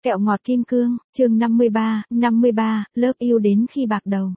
Kẹo ngọt kim cương, chương 53, lớp yêu đến khi bạc đầu.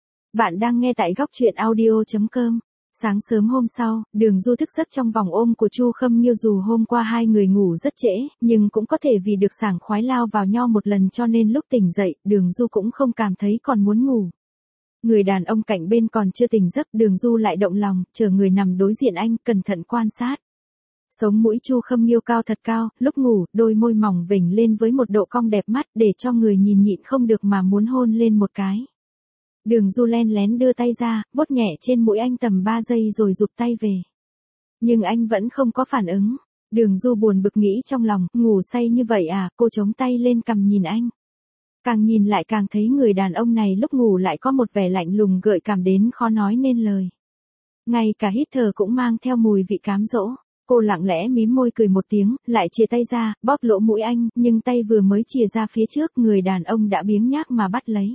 Bạn đang nghe tại góc truyện audio.com. Sáng sớm hôm sau, Đường Du thức giấc trong vòng ôm của Chu Khâm Nghiêu. Dù hôm qua hai người ngủ rất trễ, nhưng cũng có thể vì được sảng khoái lao vào nhau một lần, cho nên lúc tỉnh dậy, Đường Du cũng không cảm thấy còn muốn ngủ. Người đàn ông cạnh bên còn chưa tỉnh giấc, Đường Du lại động lòng, chờ người nằm đối diện anh, cẩn thận quan sát. Sống mũi Chu Khâm Nghiêu cao thật cao, lúc ngủ, đôi môi mỏng vểnh lên với một độ cong đẹp mắt, để cho người nhìn nhịn không được mà muốn hôn lên một cái. Đường Du len lén đưa tay ra, vuốt nhẹ trên mũi anh tầm 3 giây rồi rụt tay về. Nhưng anh vẫn không có phản ứng. Đường Du buồn bực nghĩ trong lòng, ngủ say như vậy à? Cô chống tay lên cằm nhìn anh. Càng nhìn lại càng thấy người đàn ông này lúc ngủ lại có một vẻ lạnh lùng gợi cảm đến khó nói nên lời. Ngay cả hít thở cũng mang theo mùi vị cám dỗ. Cô lặng lẽ mím môi cười một tiếng, lại chìa tay ra, bóp lỗ mũi anh, nhưng tay vừa mới chìa ra phía trước, người đàn ông đã biếng nhác mà bắt lấy.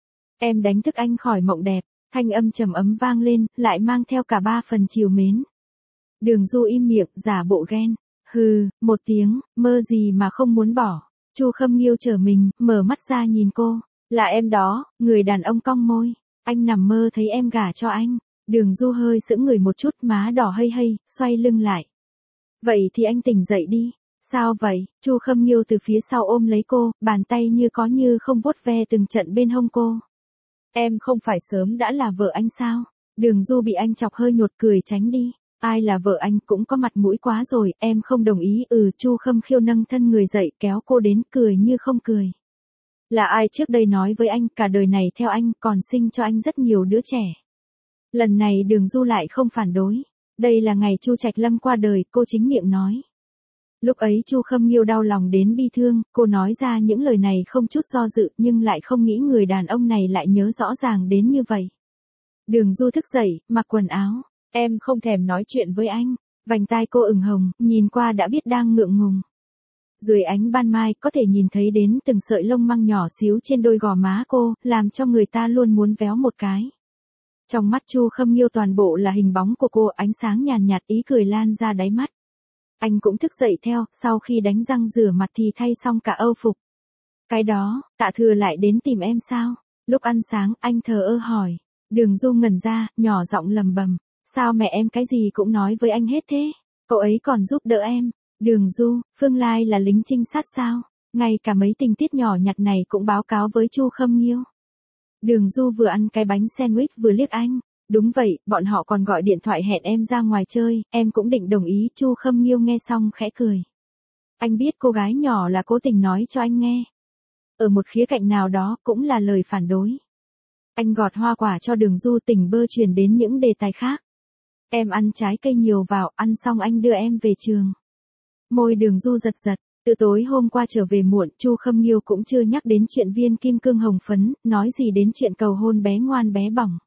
Em đánh thức anh khỏi mộng đẹp, thanh âm trầm ấm vang lên, lại mang theo cả 3 phần trìu mến. Đường Du im miệng, giả bộ ghen. Hừ, một tiếng, mơ gì mà không muốn bỏ. Chu Khâm Nghiêu trở mình, mở mắt ra nhìn cô. Là em đó. Người đàn ông cong môi. Anh nằm mơ thấy em gả cho anh. Đường Du hơi sững người một chút, má đỏ hây hây, xoay lưng lại. Vậy thì anh tỉnh dậy đi. Sao vậy? Chu Khâm Nghiêu từ phía sau ôm lấy cô, bàn tay như có như không vuốt ve từng trận bên hông cô. Em không phải sớm đã là vợ anh sao? Đường Du bị anh chọc hơi nhột, cười tránh đi. Ai là vợ anh cũng có mặt mũi quá rồi, em không đồng ý. Chu Khâm Khiêu nâng thân người dậy, kéo cô đến, cười như không cười. Là ai trước đây nói với anh cả đời này theo anh, còn sinh cho anh rất nhiều đứa trẻ. Lần này Đường Du lại không phản đối. Đây là ngày Chu Trạch Lâm qua đời, cô chính miệng nói. Lúc ấy Chu Khâm Nghiêu đau lòng đến bi thương, cô nói ra những lời này không chút do dự, nhưng lại không nghĩ người đàn ông này lại nhớ rõ ràng đến như vậy. Đường Du thức dậy, mặc quần áo. Em không thèm nói chuyện với anh. Vành tai cô ửng hồng, nhìn qua đã biết đang ngượng ngùng. Dưới ánh ban mai có thể nhìn thấy đến từng sợi lông măng nhỏ xíu trên đôi gò má cô, làm cho người ta luôn muốn véo một cái. Trong mắt Chu Khâm Nghiêu toàn bộ là hình bóng của cô, ánh sáng nhàn nhạt, ý cười lan ra đáy mắt. Anh cũng thức dậy theo, sau khi đánh răng rửa mặt thì thay xong cả âu phục. Cái đó, Tạ Thừa lại đến tìm em sao? Lúc ăn sáng, anh thờ ơ hỏi. Đường Du ngẩn ra, nhỏ giọng lầm bầm. Sao mẹ em cái gì cũng nói với anh hết thế? Cậu ấy còn giúp đỡ em. Đường Du, Phương Lai là lính trinh sát sao? Ngay cả mấy tình tiết nhỏ nhặt này cũng báo cáo với Chu Khâm Nghiêu. Đường Du vừa ăn cái bánh sandwich vừa liếc anh. Đúng vậy, bọn họ còn gọi điện thoại hẹn em ra ngoài chơi, em cũng định đồng ý. Chu Khâm Nghiêu nghe xong khẽ cười. Anh biết cô gái nhỏ là cố tình nói cho anh nghe. Ở một khía cạnh nào đó cũng là lời phản đối. Anh gọt hoa quả cho Đường Du, tỉnh bơ chuyển đến những đề tài khác. Em ăn trái cây nhiều vào, ăn xong anh đưa em về trường. Môi Đường Du giật giật. Từ tối hôm qua trở về muộn, Chu Khâm Nghiêu cũng chưa nhắc đến chuyện viên kim cương hồng phấn, nói gì đến chuyện cầu hôn bé ngoan bé bỏng.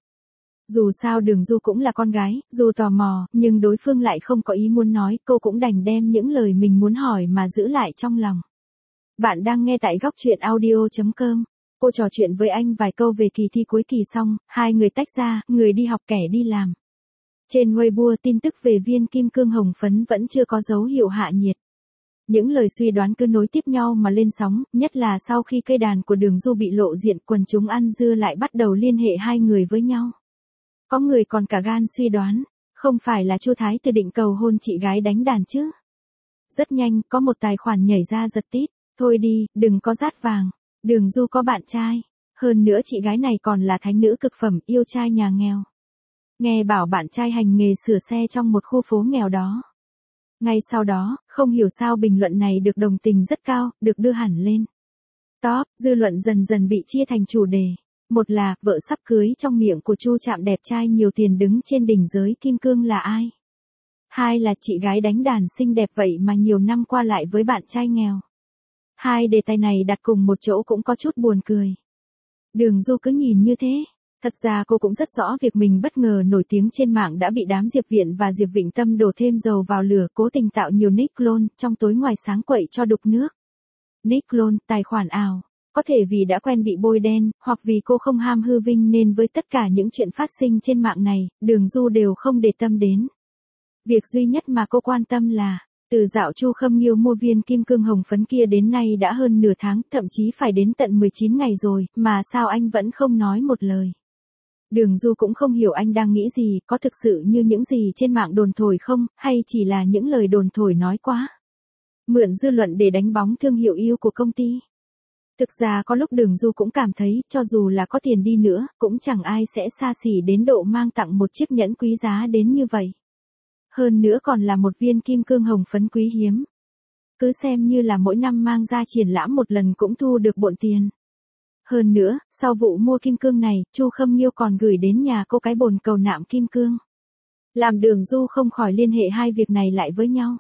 Dù sao Đường Du cũng là con gái, dù tò mò, nhưng đối phương lại không có ý muốn nói, cô cũng đành đem những lời mình muốn hỏi mà giữ lại trong lòng. Bạn đang nghe tại góc truyện audio.com. Cô trò chuyện với anh vài câu về kỳ thi cuối kỳ xong, hai người tách ra, người đi học kẻ đi làm. Trên Weibo tin tức về viên kim cương hồng phấn vẫn chưa có dấu hiệu hạ nhiệt. Những lời suy đoán cứ nối tiếp nhau mà lên sóng, nhất là sau khi cây đàn của Đường Du bị lộ diện, quần chúng ăn dưa lại bắt đầu liên hệ hai người với nhau. Có người còn cả gan suy đoán, không phải là Chu Thái Từ định cầu hôn chị gái đánh đàn chứ. Rất nhanh, có một tài khoản nhảy ra giật tít. Thôi đi, đừng có dát vàng. Đường Du có bạn trai. Hơn nữa chị gái này còn là thánh nữ cực phẩm, yêu trai nhà nghèo. Nghe bảo bạn trai hành nghề sửa xe trong một khu phố nghèo đó. Ngay sau đó, không hiểu sao bình luận này được đồng tình rất cao, được đưa hẳn lên top. Dư luận dần dần bị chia thành chủ đề. Một là, vợ sắp cưới trong miệng của Chu Trạm đẹp trai nhiều tiền đứng trên đỉnh giới kim cương là ai? Hai là, chị gái đánh đàn xinh đẹp vậy mà nhiều năm qua lại với bạn trai nghèo. Hai đề tài này đặt cùng một chỗ cũng có chút buồn cười. Đường Du cứ nhìn như thế. Thật ra cô cũng rất rõ việc mình bất ngờ nổi tiếng trên mạng đã bị đám Diệp Viện và Diệp Vịnh Tâm đổ thêm dầu vào lửa, cố tình tạo nhiều nick clone, trong tối ngoài sáng quậy cho đục nước. Nick clone, tài khoản ảo. Có thể vì đã quen bị bôi đen, hoặc vì cô không ham hư vinh nên với tất cả những chuyện phát sinh trên mạng này, Đường Du đều không để tâm đến. Việc duy nhất mà cô quan tâm là, Từ dạo Chu Khâm Nghiêu mua viên kim cương hồng phấn kia đến nay đã hơn nửa tháng, thậm chí phải đến tận 19 ngày rồi, mà sao anh vẫn không nói một lời. Đường Du cũng không hiểu anh đang nghĩ gì, có thực sự như những gì trên mạng đồn thổi không, hay chỉ là những lời đồn thổi nói quá. Mượn dư luận để đánh bóng thương hiệu yêu của công ty. Thực ra có lúc Đường Du cũng cảm thấy, cho dù là có tiền đi nữa, cũng chẳng ai sẽ xa xỉ đến độ mang tặng một chiếc nhẫn quý giá đến như vậy. Hơn nữa còn là một viên kim cương hồng phấn quý hiếm. Cứ xem như là mỗi năm mang ra triển lãm một lần cũng thu được bộn tiền. Hơn nữa, sau vụ mua kim cương này, Chu Khâm Nghiêu còn gửi đến nhà cô cái bồn cầu nạm kim cương. Làm Đường Du không khỏi liên hệ hai việc này lại với nhau.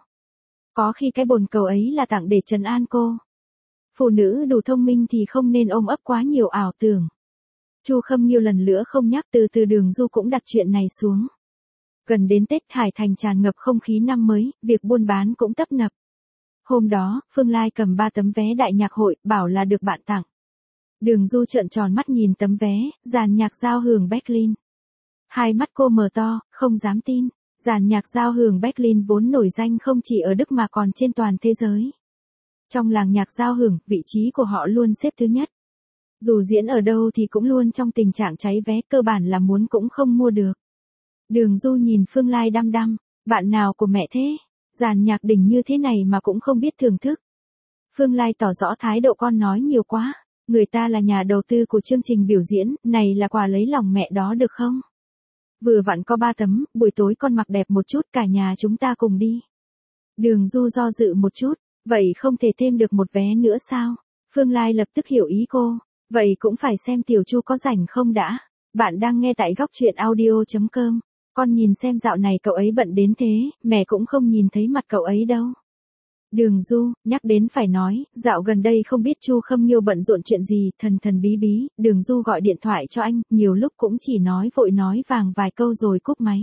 Có khi cái bồn cầu ấy là tặng để trấn an cô. Phụ nữ đủ thông minh thì không nên ôm ấp quá nhiều ảo tưởng. Chu Khâm Nghiêu lần nữa không nhắc, từ từ Đường Du cũng đặt chuyện này xuống. Gần đến Tết, Hải Thành tràn ngập không khí năm mới, việc buôn bán cũng tấp nập. Hôm đó, Phương Lai cầm 3 tấm vé đại nhạc hội, bảo là được bạn tặng. Đường Du trợn tròn mắt nhìn tấm vé, dàn nhạc giao hưởng Berlin. Hai mắt cô mở to, không dám tin. Dàn nhạc giao hưởng Berlin vốn nổi danh không chỉ ở Đức mà còn trên toàn thế giới. Trong làng nhạc giao hưởng, vị trí của họ luôn xếp thứ nhất. Dù diễn ở đâu thì cũng luôn trong tình trạng cháy vé, cơ bản là muốn cũng không mua được. Đường Du nhìn Phương Lai đăm đăm, bạn nào của mẹ thế? Dàn nhạc đỉnh như thế này mà cũng không biết thưởng thức. Phương Lai tỏ rõ thái độ con nói nhiều quá. Người ta là nhà đầu tư của chương trình biểu diễn, này là quà lấy lòng mẹ đó được không? Vừa vặn có 3 tấm, buổi tối con mặc đẹp một chút, cả nhà chúng ta cùng đi. Đường Du do dự một chút, vậy không thể thêm được một vé nữa sao? Phương Lai lập tức hiểu ý cô, vậy cũng phải xem Tiểu Chu có rảnh không đã. Bạn đang nghe tại góc truyện audio.com. Con nhìn xem dạo này cậu ấy bận đến thế, mẹ cũng không nhìn thấy mặt cậu ấy đâu. Đường Du, nhắc đến phải nói, dạo gần đây không biết Chu Khâm Nghiêu bận rộn chuyện gì, thần thần bí bí, Đường Du gọi điện thoại cho anh, nhiều lúc cũng chỉ nói vội nói vàng vài câu rồi cúp máy.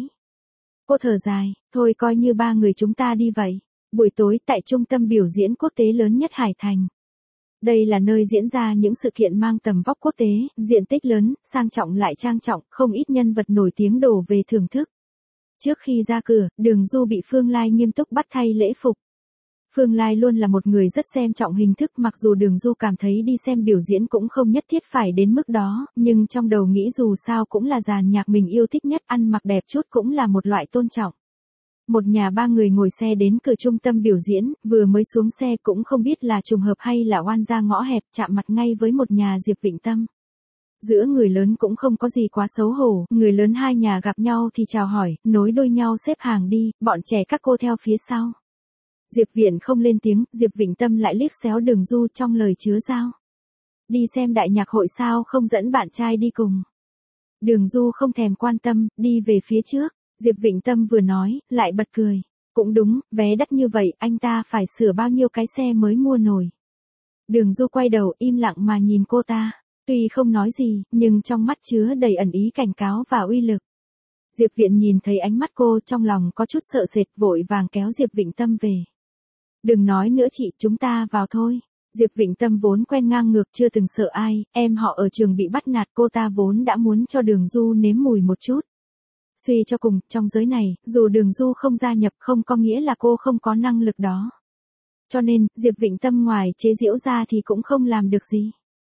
Cô thở dài, thôi coi như 3 người chúng ta đi vậy. Buổi tối tại trung tâm biểu diễn quốc tế lớn nhất Hải Thành. Đây là nơi diễn ra những sự kiện mang tầm vóc quốc tế, diện tích lớn, sang trọng lại trang trọng, không ít nhân vật nổi tiếng đổ về thưởng thức. Trước khi ra cửa, Đường Du bị Phương Lai nghiêm túc bắt thay lễ phục. Phương Lai luôn là một người rất xem trọng hình thức, mặc dù Đường Du cảm thấy đi xem biểu diễn cũng không nhất thiết phải đến mức đó, nhưng trong đầu nghĩ dù sao cũng là dàn nhạc mình yêu thích nhất, ăn mặc đẹp chút cũng là một loại tôn trọng. Một nhà 3 người ngồi xe đến cửa trung tâm biểu diễn, vừa mới xuống xe cũng không biết là trùng hợp hay là oan ra ngõ hẹp, chạm mặt ngay với một nhà Diệp Vịnh Tâm. Giữa người lớn cũng không có gì quá xấu hổ, người lớn hai nhà gặp nhau thì chào hỏi, nối đôi nhau xếp hàng đi, bọn trẻ các cô theo phía sau. Diệp Viễn không lên tiếng, Diệp Vịnh Tâm lại liếc xéo Đường Du trong lời chứa dao. Đi xem đại nhạc hội sao không dẫn bạn trai đi cùng. Đường Du không thèm quan tâm, đi về phía trước. Diệp Vịnh Tâm vừa nói, lại bật cười. Cũng đúng, vé đắt như vậy, anh ta phải sửa bao nhiêu cái xe mới mua nổi. Đường Du quay đầu im lặng mà nhìn cô ta. Tuy không nói gì, nhưng trong mắt chứa đầy ẩn ý cảnh cáo và uy lực. Diệp Viễn nhìn thấy ánh mắt cô, trong lòng có chút sợ sệt, vội vàng kéo Diệp Vịnh Tâm về. Đừng nói nữa chị, chúng ta vào thôi. Diệp Vịnh Tâm vốn quen ngang ngược, chưa từng sợ ai, em họ ở trường bị bắt nạt, cô ta vốn đã muốn cho Đường Du nếm mùi một chút. Suy cho cùng, trong giới này, dù Đường Du không gia nhập không có nghĩa là cô không có năng lực đó. Cho nên, Diệp Vịnh Tâm ngoài chế giễu ra thì cũng không làm được gì.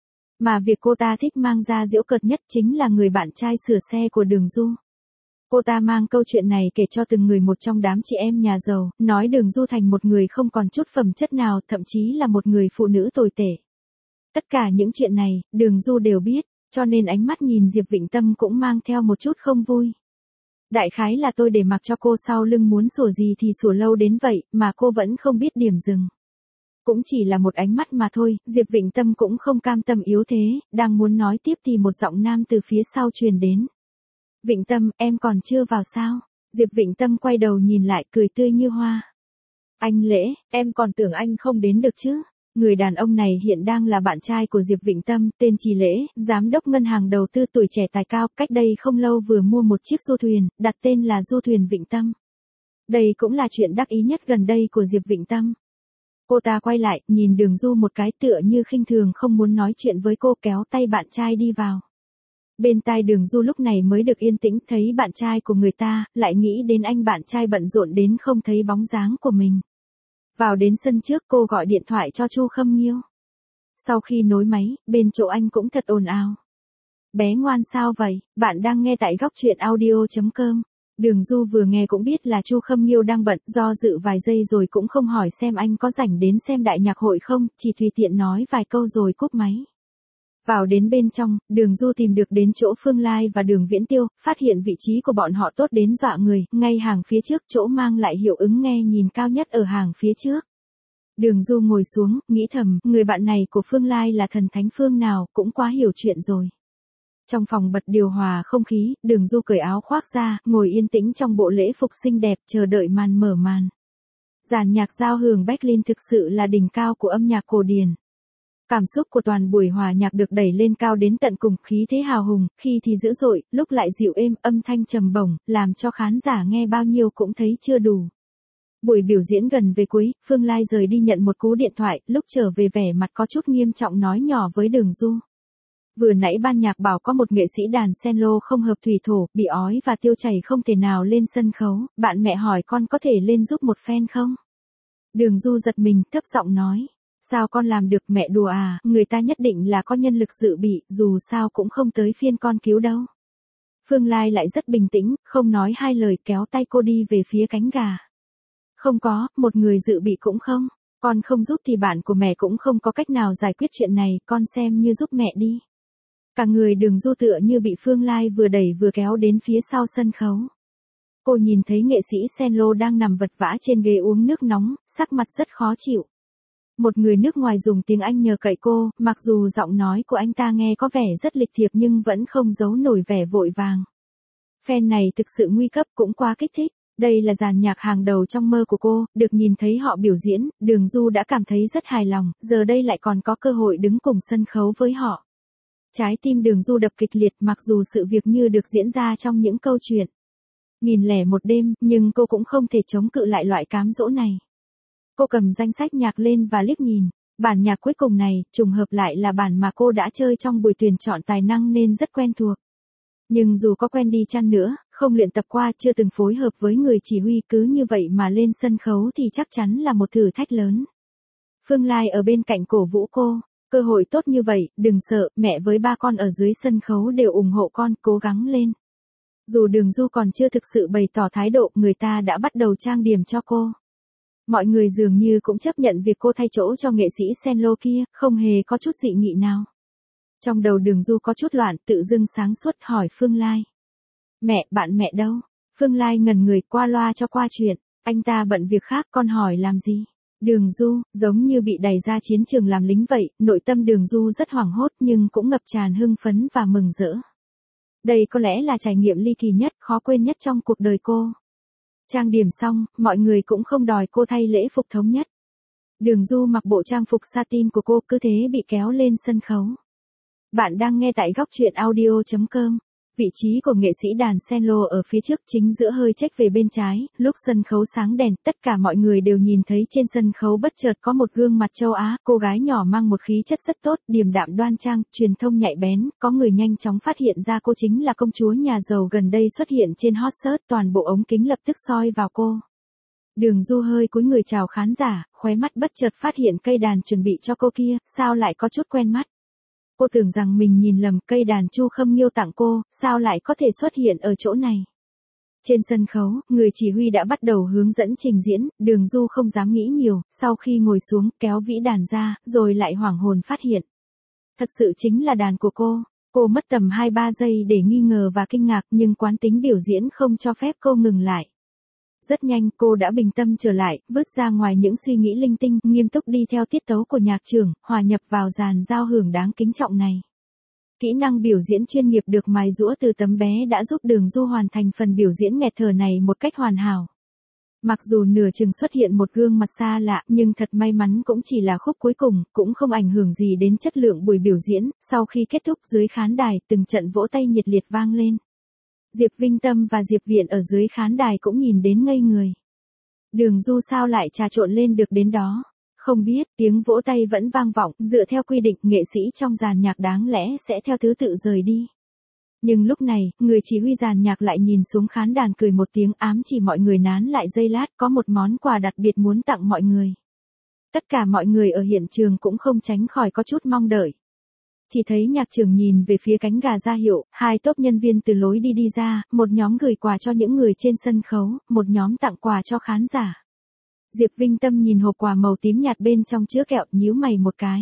Mà việc cô ta thích mang ra giễu cợt nhất chính là người bạn trai sửa xe của Đường Du. Cô ta mang câu chuyện này kể cho từng người một trong đám chị em nhà giàu, nói Đường Du thành một người không còn chút phẩm chất nào, thậm chí là một người phụ nữ tồi tệ. Tất cả những chuyện này, Đường Du đều biết, cho nên ánh mắt nhìn Diệp Vịnh Tâm cũng mang theo một chút không vui. Đại khái là tôi để mặc cho cô sau lưng muốn sủa gì thì sủa lâu đến vậy, mà cô vẫn không biết điểm dừng. Cũng chỉ là một ánh mắt mà thôi, Diệp Vịnh Tâm cũng không cam tâm yếu thế, đang muốn nói tiếp thì một giọng nam từ phía sau truyền đến. Vịnh Tâm, em còn chưa vào sao? Diệp Vịnh Tâm quay đầu nhìn lại, cười tươi như hoa. Anh Lễ, em còn tưởng anh không đến được chứ? Người đàn ông này hiện đang là bạn trai của Diệp Vịnh Tâm, tên Trì Lễ, giám đốc ngân hàng đầu tư tuổi trẻ tài cao, cách đây không lâu vừa mua một chiếc du thuyền, đặt tên là du thuyền Vịnh Tâm. Đây cũng là chuyện đắc ý nhất gần đây của Diệp Vịnh Tâm. Cô ta quay lại, nhìn Đường Du một cái, tựa như khinh thường không muốn nói chuyện với cô, kéo tay bạn trai đi vào. Bên tai Đường Du lúc này mới được yên tĩnh, thấy bạn trai của người ta, lại nghĩ đến anh bạn trai bận rộn đến không thấy bóng dáng của mình. Vào đến sân trước cô gọi điện thoại cho Chu Khâm Nghiêu. Sau khi nối máy, bên chỗ anh cũng thật ồn ào. Bé ngoan sao vậy, bạn đang nghe tại góc chuyện audio.com. Đường Du vừa nghe cũng biết là Chu Khâm Nghiêu đang bận, do dự vài giây rồi cũng không hỏi xem anh có rảnh đến xem đại nhạc hội không, chỉ tùy tiện nói vài câu rồi cúp máy. Vào đến bên trong, Đường Du tìm được đến chỗ Phương Lai và Đường Viễn Tiêu, phát hiện vị trí của bọn họ tốt đến dọa người, ngay hàng phía trước chỗ mang lại hiệu ứng nghe nhìn cao nhất ở hàng phía trước. Đường Du ngồi xuống, nghĩ thầm, người bạn này của Phương Lai là thần thánh phương nào, cũng quá hiểu chuyện rồi. Trong phòng bật điều hòa không khí, Đường Du cởi áo khoác ra, ngồi yên tĩnh trong bộ lễ phục xinh đẹp, chờ đợi màn mở màn. Dàn nhạc giao hưởng Berlin thực sự là đỉnh cao của âm nhạc cổ điển. Cảm xúc của toàn buổi hòa nhạc được đẩy lên cao đến tận cùng, khí thế hào hùng, khi thì dữ dội, lúc lại dịu êm, âm thanh trầm bổng, làm cho khán giả nghe bao nhiêu cũng thấy chưa đủ. Buổi biểu diễn gần về cuối, Phương Lai rời đi nhận một cú điện thoại, lúc trở về vẻ mặt có chút nghiêm trọng nói nhỏ với Đường Du. Vừa nãy ban nhạc bảo có một nghệ sĩ đàn cello không hợp thủy thổ, bị ói và tiêu chảy không thể nào lên sân khấu, bạn mẹ hỏi con có thể lên giúp một phen không? Đường Du giật mình, thấp giọng nói. Sao con làm được, mẹ đùa à, người ta nhất định là có nhân lực dự bị, dù sao cũng không tới phiên con cứu đâu. Phương Lai lại rất bình tĩnh, không nói hai lời kéo tay cô đi về phía cánh gà. Không có, một người dự bị cũng không, con không giúp thì bạn của mẹ cũng không có cách nào giải quyết chuyện này, con xem như giúp mẹ đi. Cả người Đường Du tựa như bị Phương Lai vừa đẩy vừa kéo đến phía sau sân khấu. Cô nhìn thấy nghệ sĩ cello đang nằm vật vã trên ghế uống nước nóng, sắc mặt rất khó chịu. Một người nước ngoài dùng tiếng Anh nhờ cậy cô, mặc dù giọng nói của anh ta nghe có vẻ rất lịch thiệp nhưng vẫn không giấu nổi vẻ vội vàng. Fan này thực sự nguy cấp, cũng quá kích thích. Đây là dàn nhạc hàng đầu trong mơ của cô, được nhìn thấy họ biểu diễn, Đường Du đã cảm thấy rất hài lòng, giờ đây lại còn có cơ hội đứng cùng sân khấu với họ. Trái tim Đường Du đập kịch liệt, mặc dù sự việc như được diễn ra trong những câu chuyện 1001 đêm, nhưng cô cũng không thể chống cự lại loại cám dỗ này. Cô cầm danh sách nhạc lên và liếc nhìn, bản nhạc cuối cùng này, trùng hợp lại là bản mà cô đã chơi trong buổi tuyển chọn tài năng nên rất quen thuộc. Nhưng dù có quen đi chăng nữa, không luyện tập qua, chưa từng phối hợp với người chỉ huy, cứ như vậy mà lên sân khấu thì chắc chắn là một thử thách lớn. Phương Lai ở bên cạnh cổ vũ cô, cơ hội tốt như vậy, đừng sợ, mẹ với ba con ở dưới sân khấu đều ủng hộ con, cố gắng lên. Dù Đường Du còn chưa thực sự bày tỏ thái độ, người ta đã bắt đầu trang điểm cho cô. Mọi người dường như cũng chấp nhận việc cô thay chỗ cho nghệ sĩ cello kia, không hề có chút dị nghị nào. Trong đầu Đường Du có chút loạn, tự dưng sáng suốt hỏi Phương Lai. Mẹ, bạn mẹ đâu? Phương Lai ngẩn người, qua loa cho qua chuyện, anh ta bận việc khác, con hỏi làm gì? Đường Du, giống như bị đẩy ra chiến trường làm lính vậy, nội tâm Đường Du rất hoảng hốt nhưng cũng ngập tràn hưng phấn và mừng rỡ. Đây có lẽ là trải nghiệm ly kỳ nhất, khó quên nhất trong cuộc đời cô. Trang điểm xong, mọi người cũng không đòi cô thay lễ phục thống nhất. Đường Du mặc bộ trang phục satin của cô, cứ thế bị kéo lên sân khấu. Bạn đang nghe tại góc chuyện audio.com. Vị trí của nghệ sĩ đàn cello ở phía trước, chính giữa hơi chếch về bên trái, lúc sân khấu sáng đèn, tất cả mọi người đều nhìn thấy trên sân khấu bất chợt có một gương mặt châu Á, cô gái nhỏ mang một khí chất rất tốt, điềm đạm đoan trang, truyền thông nhạy bén, có người nhanh chóng phát hiện ra cô chính là công chúa nhà giàu gần đây xuất hiện trên hot search, toàn bộ ống kính lập tức soi vào cô. Đường Du hơi cúi người chào khán giả, khóe mắt bất chợt phát hiện cây đàn chuẩn bị cho cô kia, sao lại có chút quen mắt. Cô tưởng rằng mình nhìn lầm, cây đàn Chu Khâm Nghiêu tặng cô, sao lại có thể xuất hiện ở chỗ này. Trên sân khấu, người chỉ huy đã bắt đầu hướng dẫn trình diễn, Đường Du không dám nghĩ nhiều, sau khi ngồi xuống, kéo vĩ đàn ra, rồi lại hoảng hồn phát hiện. Thật sự chính là đàn của cô. Cô mất tầm 2-3 giây để nghi ngờ và kinh ngạc, nhưng quán tính biểu diễn không cho phép cô ngừng lại. Rất nhanh, cô đã bình tâm trở lại, vứt ra ngoài những suy nghĩ linh tinh, nghiêm túc đi theo tiết tấu của nhạc trưởng, hòa nhập vào dàn giao hưởng đáng kính trọng này. Kỹ năng biểu diễn chuyên nghiệp được mài giũa từ tấm bé đã giúp Đường Du hoàn thành phần biểu diễn nghẹt thở này một cách hoàn hảo. Mặc dù nửa chừng xuất hiện một gương mặt xa lạ, nhưng thật may mắn cũng chỉ là khúc cuối cùng, cũng không ảnh hưởng gì đến chất lượng buổi biểu diễn. Sau khi kết thúc, dưới khán đài, từng trận vỗ tay nhiệt liệt vang lên. Diệp Vinh Tâm và Diệp Viện ở dưới khán đài cũng nhìn đến ngây người. Đường Du sao lại trà trộn lên được đến đó? Không biết, tiếng vỗ tay vẫn vang vọng, dựa theo quy định, nghệ sĩ trong dàn nhạc đáng lẽ sẽ theo thứ tự rời đi. Nhưng lúc này, người chỉ huy dàn nhạc lại nhìn xuống khán đàn cười một tiếng, ám chỉ mọi người nán lại giây lát, có một món quà đặc biệt muốn tặng mọi người. Tất cả mọi người ở hiện trường cũng không tránh khỏi có chút mong đợi. Chỉ thấy nhạc trưởng nhìn về phía cánh gà ra hiệu, hai tốp nhân viên từ lối đi ra, một nhóm gửi quà cho những người trên sân khấu, một nhóm tặng quà cho khán giả. Diệp Vinh Tâm nhìn hộp quà màu tím nhạt bên trong chứa kẹo, nhíu mày một cái.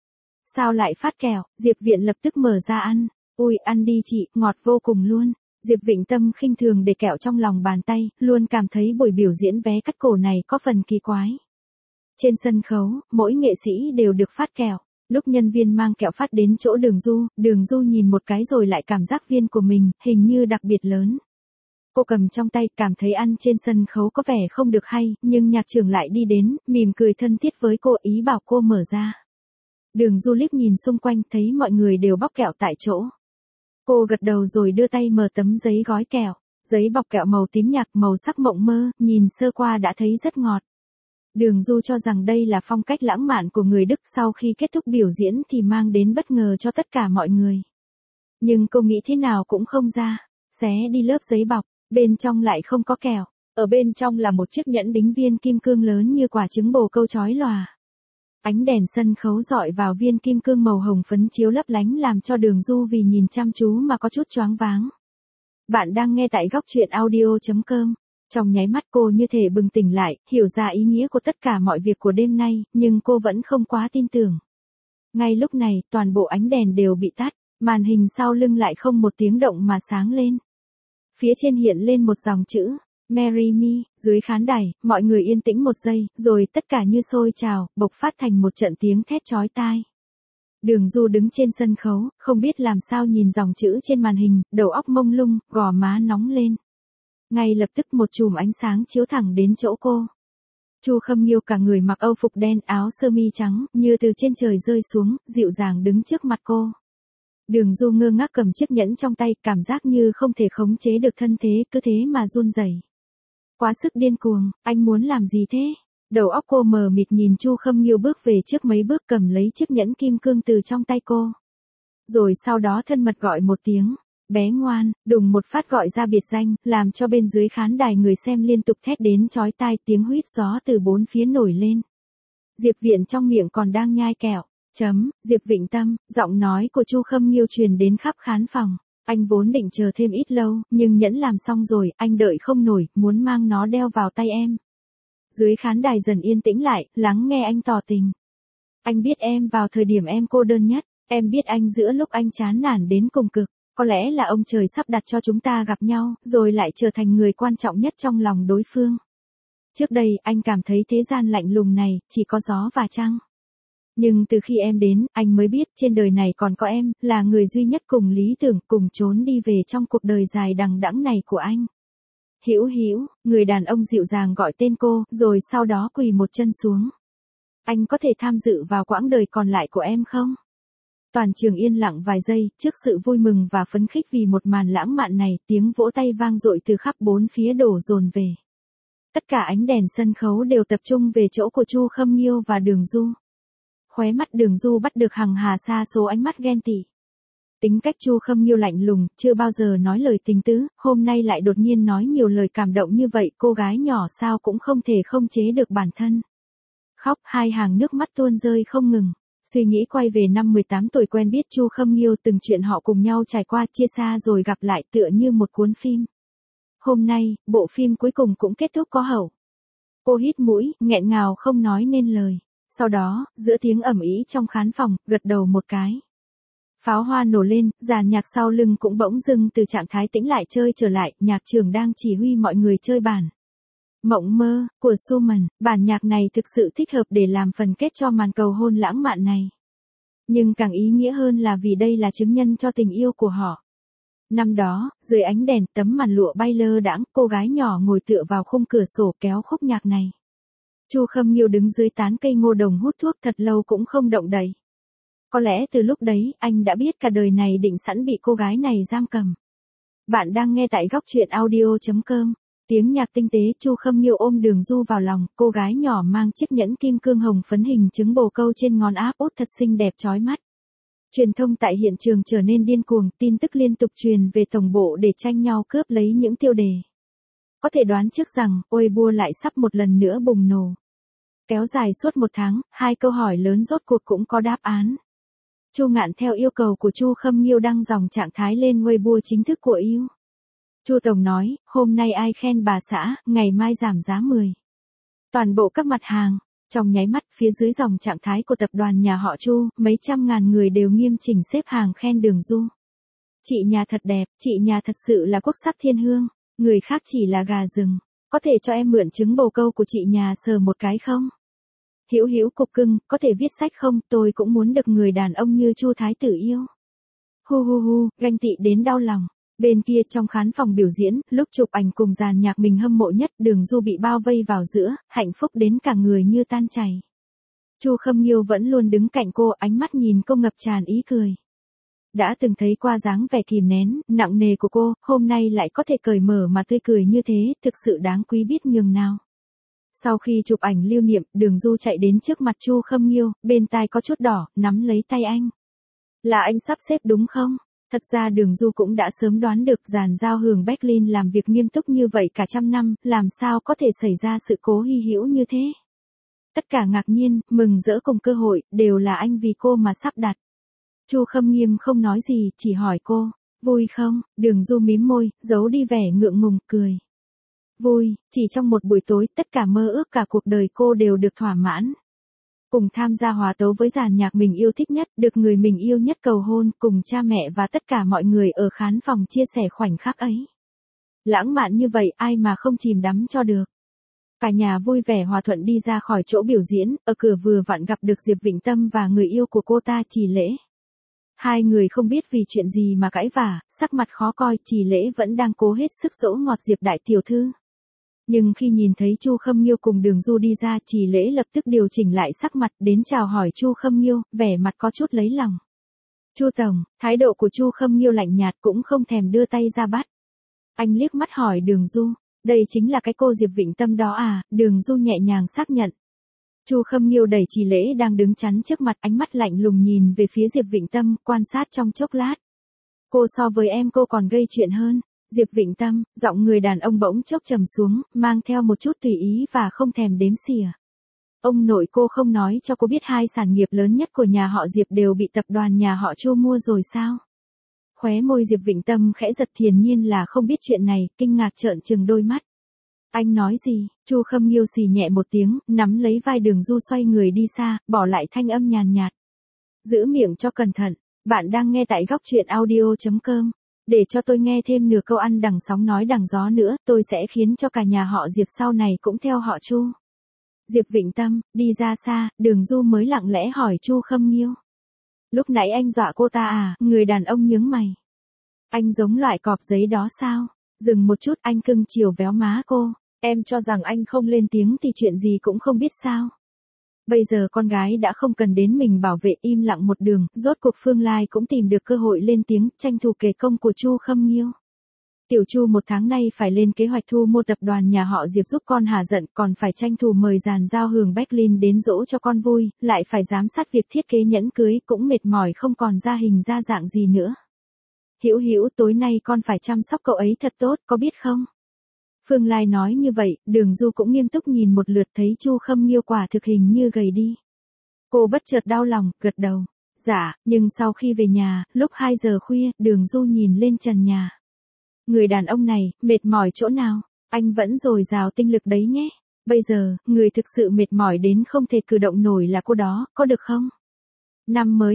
Sao lại phát kẹo? Diệp Viện lập tức mở ra ăn. Ui, ăn đi chị, ngọt vô cùng luôn. Diệp Vĩnh Tâm khinh thường để kẹo trong lòng bàn tay, luôn cảm thấy buổi biểu diễn vé cắt cổ này có phần kỳ quái. Trên sân khấu, mỗi nghệ sĩ đều được phát kẹo. Lúc nhân viên mang kẹo phát đến chỗ Đường Du nhìn một cái rồi lại cảm giác viên của mình, hình như đặc biệt lớn. Cô cầm trong tay, cảm thấy ăn trên sân khấu có vẻ không được hay, nhưng nhạc trưởng lại đi đến, mỉm cười thân thiết với cô, ý bảo cô mở ra. Đường Du liếc nhìn xung quanh, thấy mọi người đều bóc kẹo tại chỗ. Cô gật đầu rồi đưa tay mở tấm giấy gói kẹo. Giấy bọc kẹo màu tím nhạt, màu sắc mộng mơ, nhìn sơ qua đã thấy rất ngọt. Đường Du cho rằng đây là phong cách lãng mạn của người Đức, sau khi kết thúc biểu diễn thì mang đến bất ngờ cho tất cả mọi người. Nhưng cô nghĩ thế nào cũng không ra, xé đi lớp giấy bọc, bên trong lại không có kẹo. Ở bên trong là một chiếc nhẫn đính viên kim cương lớn như quả trứng bồ câu chói lòa. Ánh đèn sân khấu rọi vào viên kim cương màu hồng phấn chiếu lấp lánh làm cho Đường Du vì nhìn chăm chú mà có chút choáng váng. Bạn đang nghe tại góc truyện audio.com. Trong nháy mắt cô như thể bừng tỉnh lại, hiểu ra ý nghĩa của tất cả mọi việc của đêm nay, nhưng cô vẫn không quá tin tưởng. Ngay lúc này, toàn bộ ánh đèn đều bị tắt, màn hình sau lưng lại không một tiếng động mà sáng lên. Phía trên hiện lên một dòng chữ, Marry Me, dưới khán đài, mọi người yên tĩnh một giây, rồi tất cả như sôi trào, bộc phát thành một trận tiếng thét chói tai. Đường Du đứng trên sân khấu, không biết làm sao nhìn dòng chữ trên màn hình, đầu óc mông lung, gò má nóng lên. Ngay lập tức một chùm ánh sáng chiếu thẳng đến chỗ cô. Chu Khâm Nghiêu cả người mặc âu phục đen, áo sơ mi trắng, như từ trên trời rơi xuống, dịu dàng đứng trước mặt cô. Đường Du ngơ ngác cầm chiếc nhẫn trong tay, cảm giác như không thể khống chế được thân thế, cứ thế mà run rẩy. Quá sức điên cuồng, anh muốn làm gì thế? Đầu óc cô mờ mịt nhìn Chu Khâm Nghiêu bước về trước mấy bước cầm lấy chiếc nhẫn kim cương từ trong tay cô. Rồi sau đó thân mật gọi một tiếng, bé ngoan, đùng một phát gọi ra biệt danh, làm cho bên dưới khán đài người xem liên tục thét đến chói tai, tiếng huýt gió từ bốn phía nổi lên. Diệp Viện trong miệng còn đang nhai kẹo. Diệp Vĩnh Tâm, giọng nói của Chu Khâm Nghiêu truyền đến khắp khán phòng. Anh vốn định chờ thêm ít lâu, nhưng nhẫn làm xong rồi, anh đợi không nổi, muốn mang nó đeo vào tay em. Dưới khán đài dần yên tĩnh lại, lắng nghe anh tỏ tình. Anh biết em vào thời điểm em cô đơn nhất, em biết anh giữa lúc anh chán nản đến cùng cực. Có lẽ là ông trời sắp đặt cho chúng ta gặp nhau, rồi lại trở thành người quan trọng nhất trong lòng đối phương. Trước đây, anh cảm thấy thế gian lạnh lùng này, chỉ có gió và trăng. Nhưng từ khi em đến, anh mới biết trên đời này còn có em, là người duy nhất cùng lý tưởng, cùng trốn đi về trong cuộc đời dài đằng đẵng này của anh. Hữu Hữu, người đàn ông dịu dàng gọi tên cô, rồi sau đó quỳ một chân xuống. Anh có thể tham dự vào quãng đời còn lại của em không? Toàn trường yên lặng vài giây, trước sự vui mừng và phấn khích vì một màn lãng mạn này, tiếng vỗ tay vang dội từ khắp bốn phía đổ dồn về. Tất cả ánh đèn sân khấu đều tập trung về chỗ của Chu Khâm Nghiêu và Đường Du. Khóe mắt Đường Du bắt được hằng hà sa số ánh mắt ghen tị. Tính cách Chu Khâm Nghiêu lạnh lùng, chưa bao giờ nói lời tình tứ, hôm nay lại đột nhiên nói nhiều lời cảm động như vậy, cô gái nhỏ sao cũng không thể không chế được bản thân. Khóc, hai hàng nước mắt tuôn rơi không ngừng. Suy nghĩ quay về năm 18 tuổi quen biết Chu Khâm Nghiêu, từng chuyện họ cùng nhau trải qua, chia xa rồi gặp lại, tựa như một cuốn phim. Hôm nay, bộ phim cuối cùng cũng kết thúc có hậu. Cô hít mũi, nghẹn ngào không nói nên lời. Sau đó, giữa tiếng ầm ĩ trong khán phòng, gật đầu một cái. Pháo hoa nổ lên, dàn nhạc sau lưng cũng bỗng dưng từ trạng thái tĩnh lại chơi trở lại, nhạc trưởng đang chỉ huy mọi người chơi bản Mộng Mơ của Schumann. Bản nhạc này thực sự thích hợp để làm phần kết cho màn cầu hôn lãng mạn này. Nhưng càng ý nghĩa hơn là vì đây là chứng nhân cho tình yêu của họ. Năm đó, dưới ánh đèn, tấm màn lụa bay lơ đãng, cô gái nhỏ ngồi tựa vào khung cửa sổ kéo khúc nhạc này. Chu Khâm Nghiêu đứng dưới tán cây ngô đồng hút thuốc thật lâu cũng không động đậy. Có lẽ từ lúc đấy, anh đã biết cả đời này định sẵn bị cô gái này giam cầm. Bạn đang nghe tại góc truyện audio.com. Tiếng nhạc tinh tế, Chu Khâm Nghiêu ôm Đường Du vào lòng, cô gái nhỏ mang chiếc nhẫn kim cương hồng phấn hình trứng bồ câu trên ngón áp út thật xinh đẹp chói mắt. Truyền thông tại hiện trường trở nên điên cuồng, tin tức liên tục truyền về tổng bộ để tranh nhau cướp lấy những tiêu đề. Có thể đoán trước rằng, Weibo lại sắp một lần nữa bùng nổ. kéo dài suốt 1 tháng, 2 câu hỏi lớn rốt cuộc cũng có đáp án. Chu Ngạn theo yêu cầu của Chu Khâm Nghiêu đăng dòng trạng thái lên Weibo chính thức của yêu. Chu Tổng nói, hôm nay ai khen bà xã, ngày mai giảm giá 10. Toàn bộ các mặt hàng. Trong nháy mắt, phía dưới dòng trạng thái của tập đoàn nhà họ Chu, mấy trăm ngàn người đều nghiêm chỉnh xếp hàng khen Đường Du. Chị nhà thật đẹp, chị nhà thật sự là quốc sắc thiên hương, người khác chỉ là gà rừng. Có thể cho em mượn trứng bồ câu của chị nhà sờ một cái không? Hữu Hữu cục cưng, có thể viết sách không? Tôi cũng muốn được người đàn ông như Chu Thái Tử yêu. Hu hu hu, ganh tị đến đau lòng. Bên kia trong khán phòng biểu diễn, lúc chụp ảnh cùng dàn nhạc mình hâm mộ nhất, Đường Du bị bao vây vào giữa, hạnh phúc đến cả người như tan chảy. Chu Khâm Nghiêu vẫn luôn đứng cạnh cô, ánh mắt nhìn cô ngập tràn ý cười. Đã từng thấy qua dáng vẻ kìm nén, nặng nề của cô, hôm nay lại có thể cởi mở mà tươi cười như thế, thực sự đáng quý biết nhường nào. Sau khi chụp ảnh lưu niệm, Đường Du chạy đến trước mặt Chu Khâm Nghiêu, bên tai có chút đỏ, nắm lấy tay anh. Là anh sắp xếp đúng không? Thật ra Đường Du cũng đã sớm đoán được dàn giao hưởng Berlin làm việc nghiêm túc như vậy cả trăm năm, làm sao có thể xảy ra sự cố hy hữu như thế. Tất cả ngạc nhiên, mừng rỡ cùng cơ hội, đều là anh vì cô mà sắp đặt. Chu Khâm Nghiêm không nói gì, chỉ hỏi cô, vui không? Đường Du mím môi, giấu đi vẻ ngượng ngùng, cười. Vui, chỉ trong một buổi tối, tất cả mơ ước cả cuộc đời cô đều được thỏa mãn. Cùng tham gia hòa tấu với dàn nhạc mình yêu thích nhất, được người mình yêu nhất cầu hôn, cùng cha mẹ và tất cả mọi người ở khán phòng chia sẻ khoảnh khắc ấy. Lãng mạn như vậy, ai mà không chìm đắm cho được. Cả nhà vui vẻ hòa thuận đi ra khỏi chỗ biểu diễn, ở cửa vừa vặn gặp được Diệp Vịnh Tâm và người yêu của cô ta Trì Lễ. Hai người không biết vì chuyện gì mà cãi vả, sắc mặt khó coi, Trì Lễ vẫn đang cố hết sức dỗ ngọt Diệp đại tiểu thư. Nhưng khi nhìn thấy Chu Khâm Nghiêu cùng Đường Du đi ra, Trì Lễ lập tức điều chỉnh lại sắc mặt, đến chào hỏi Chu Khâm Nghiêu, vẻ mặt có chút lấy lòng. Chu Tổng, thái độ của Chu Khâm Nghiêu lạnh nhạt, cũng không thèm đưa tay ra bắt. Anh liếc mắt hỏi Đường Du, đây chính là cái cô Diệp Vịnh Tâm đó à? Đường Du nhẹ nhàng xác nhận. Chu Khâm Nghiêu đẩy Trì Lễ đang đứng chắn trước mặt, ánh mắt lạnh lùng nhìn về phía Diệp Vịnh Tâm, quan sát trong chốc lát. Cô so với em cô còn gây chuyện hơn. Diệp Vịnh Tâm, giọng người đàn ông bỗng chốc trầm xuống, mang theo một chút tùy ý và không thèm đếm xỉa. Ông nội cô không nói cho cô biết 2 sản nghiệp lớn nhất của nhà họ Diệp đều bị tập đoàn nhà họ Chu mua rồi sao? Khóe môi Diệp Vịnh Tâm khẽ giật, hiển nhiên là không biết chuyện này, kinh ngạc trợn trừng đôi mắt. Anh nói gì? Chu Khâm Nghiêu xì nhẹ một tiếng, nắm lấy vai Đường Du xoay người đi xa, bỏ lại thanh âm nhàn nhạt. Giữ miệng cho cẩn thận, bạn đang nghe tại góc truyện audio.com. Để cho tôi nghe thêm nửa câu ăn đằng sóng nói đằng gió nữa, tôi sẽ khiến cho cả nhà họ Diệp sau này cũng theo họ Chu. Diệp Vịnh Tâm, đi ra xa, Đường Du mới lặng lẽ hỏi Chu Khâm Nghiêu. Lúc nãy anh dọa cô ta à? Người đàn ông nhướng mày. Anh giống loại cọp giấy đó sao? Dừng một chút, anh cưng chiều véo má cô. Em cho rằng anh không lên tiếng thì chuyện gì cũng không biết sao? Bây giờ con gái đã không cần đến mình bảo vệ, im lặng một đường, rốt cuộc Phương Lai cũng tìm được cơ hội lên tiếng, tranh thủ kể công của Chu Khâm Nghiêu. Tiểu Chu 1 tháng nay phải lên kế hoạch thu mua tập đoàn nhà họ Diệp giúp con hả giận, còn phải tranh thủ mời dàn giao hưởng Berlin đến dỗ cho con vui, lại phải giám sát việc thiết kế nhẫn cưới, cũng mệt mỏi không còn ra hình ra dạng gì nữa. Hữu Hữu, tối nay con phải chăm sóc cậu ấy thật tốt, có biết không? Phương Lai nói như vậy, Đường Du cũng nghiêm túc nhìn một lượt, thấy Chu Khâm Nghiêu quả thực hình như gầy đi. Cô bất chợt đau lòng, gật đầu. Dạ, nhưng sau khi về nhà, lúc 2 giờ khuya, Đường Du nhìn lên trần nhà. Người đàn ông này, mệt mỏi chỗ nào? Anh vẫn dồi dào tinh lực đấy nhé. Bây giờ, người thực sự mệt mỏi đến không thể cử động nổi là cô đó, có được không? Năm mới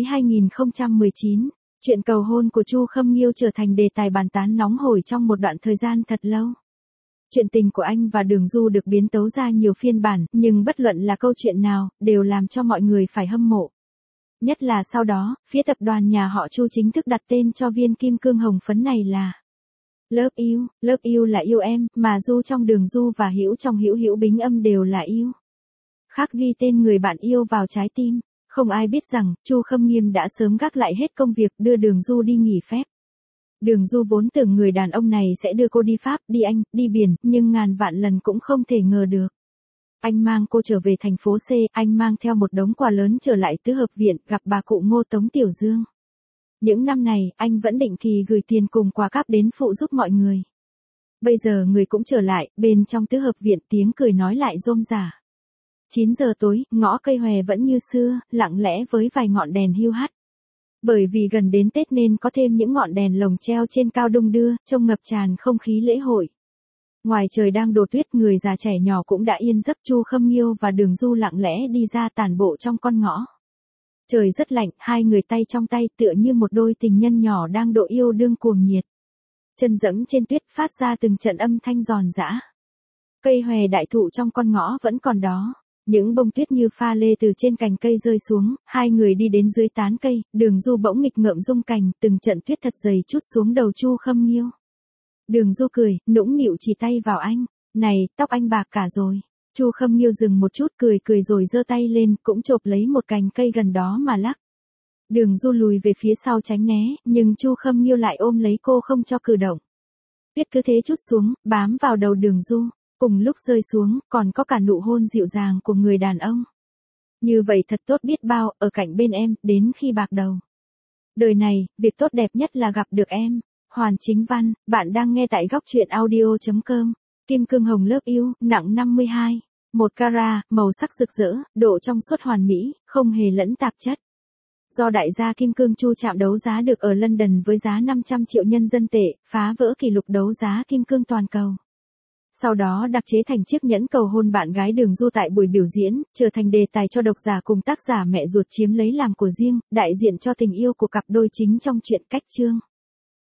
2019, chuyện cầu hôn của Chu Khâm Nghiêu trở thành đề tài bàn tán nóng hổi trong một đoạn thời gian thật lâu. Chuyện tình của anh và Đường Du được biến tấu ra nhiều phiên bản, nhưng bất luận là câu chuyện nào, đều làm cho mọi người phải hâm mộ. Nhất là sau đó, phía tập đoàn nhà họ Chu chính thức đặt tên cho viên kim cương hồng phấn này là Love You là yêu em, mà Du trong Đường Du và Hữu trong Hữu Hữu bính âm đều là yêu. Khắc ghi tên người bạn yêu vào trái tim, không ai biết rằng, Chu Khâm Nghiêm đã sớm gác lại hết công việc đưa Đường Du đi nghỉ phép. Đường Du vốn tưởng người đàn ông này sẽ đưa cô đi Pháp, đi Anh, đi biển, nhưng ngàn vạn lần cũng không thể ngờ được. Anh mang cô trở về thành phố C, anh mang theo một đống quà lớn trở lại tứ hợp viện, gặp bà cụ Ngô Tống Tiểu Dương. Những năm này, anh vẫn định kỳ gửi tiền cùng quà cáp đến phụ giúp mọi người. Bây giờ người cũng trở lại, bên trong tứ hợp viện tiếng cười nói lại rôm rả. 9 giờ tối, ngõ cây hòe vẫn như xưa, lặng lẽ với vài ngọn đèn hiu hắt. Bởi vì gần đến Tết nên có thêm những ngọn đèn lồng treo trên cao đung đưa, trông ngập tràn không khí lễ hội. Ngoài trời đang đổ tuyết, người già trẻ nhỏ cũng đã yên giấc. Chu Khâm Nghiêu và Đường Du lặng lẽ đi ra tản bộ trong con ngõ. Trời rất lạnh, hai người tay trong tay tựa như một đôi tình nhân nhỏ đang độ yêu đương cuồng nhiệt. Chân dẫm trên tuyết phát ra từng trận âm thanh giòn giã. Cây hòe đại thụ trong con ngõ vẫn còn đó. Những bông tuyết như pha lê từ trên cành cây rơi xuống, hai người đi đến dưới tán cây, Đường Du bỗng nghịch ngợm rung cành, từng trận tuyết thật dày trút xuống đầu Chu Khâm Nghiêu. Đường Du cười, nũng nịu chỉ tay vào anh, này, tóc anh bạc cả rồi. Chu Khâm Nghiêu dừng một chút cười cười rồi giơ tay lên, cũng chộp lấy một cành cây gần đó mà lắc. Đường Du lùi về phía sau tránh né, nhưng Chu Khâm Nghiêu lại ôm lấy cô không cho cử động. Tuyết cứ thế trút xuống, bám vào đầu Đường Du. Cùng lúc rơi xuống, còn có cả nụ hôn dịu dàng của người đàn ông. Như vậy thật tốt biết bao, ở cạnh bên em, đến khi bạc đầu. Đời này, việc tốt đẹp nhất là gặp được em. Hoàn Chính Văn, bạn đang nghe tại góc truyện audio.com. Kim cương hồng lớp yêu, nặng 52. 1 carat, màu sắc rực rỡ, độ trong suốt hoàn mỹ, không hề lẫn tạp chất. Do đại gia Kim Cương Chu chạm đấu giá được ở London với giá 500 triệu nhân dân tệ, phá vỡ kỷ lục đấu giá kim cương toàn cầu. Sau đó đặc chế thành chiếc nhẫn cầu hôn bạn gái Đường Du tại buổi biểu diễn, trở thành đề tài cho độc giả cùng tác giả mẹ ruột chiếm lấy làm của riêng, đại diện cho tình yêu của cặp đôi chính trong truyện Cách Chương.